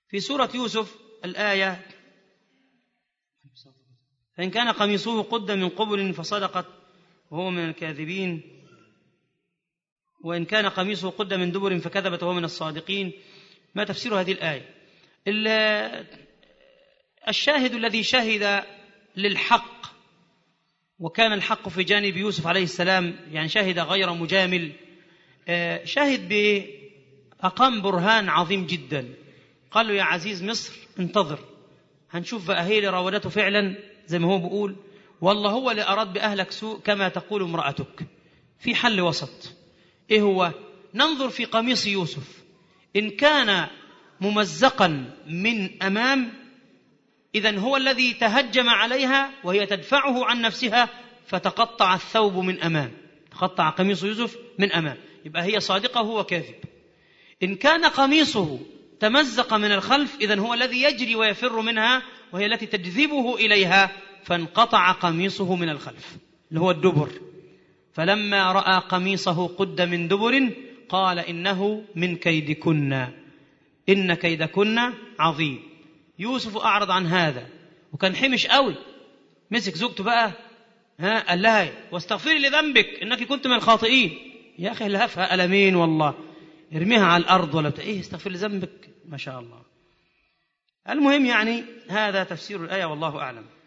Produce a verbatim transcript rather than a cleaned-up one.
في سورة يوسف الآية: فإن كان قميصه قد من قبل فصدقت وهو من الكاذبين، وإن كان قميصه قد من دبر فكذبت وهو من الصادقين. ما تفسير هذه الآية؟ الشاهد الذي شهد للحق وكان الحق في جانب يوسف عليه السلام، يعني شهد غير مجامل، شهد بأقام برهان عظيم جدا. قال له: يا عزيز مصر انتظر، هنشوف بقى هي اللي راودته فعلا زي ما هو بيقول، والله هو اللي أراد بأهلك سوء كما تقول امرأتك. في حل وسط. إيه هو؟ ننظر في قميص يوسف، إن كان ممزقا من أمام إذن هو الذي تهجم عليها وهي تدفعه عن نفسها فتقطع الثوب من أمام، تقطع قميص يوسف من أمام، يبقى هي صادقة وهو كاذب. إن كان قميصه تمزق من الخلف إذن هو الذي يجري ويفر منها وهي التي تجذبه إليها، فانقطع قميصه من الخلف اللي هو الدبر. فلما رأى قميصه قد من دبر قال إنه من كيدكن إن كيدكن عظيم. يوسف أعرض عن هذا وكان حمش قوي، مسك زوجته بقى، ها قال لها: واستغفري لذنبك إنك كنت من الخاطئين. يا أخي لهفها ألمين والله، ارميها على الأرض ولا بتاع إيه استغفر لذنبك، ما شاء الله. المهم يعني هذا تفسير الآية والله أعلم.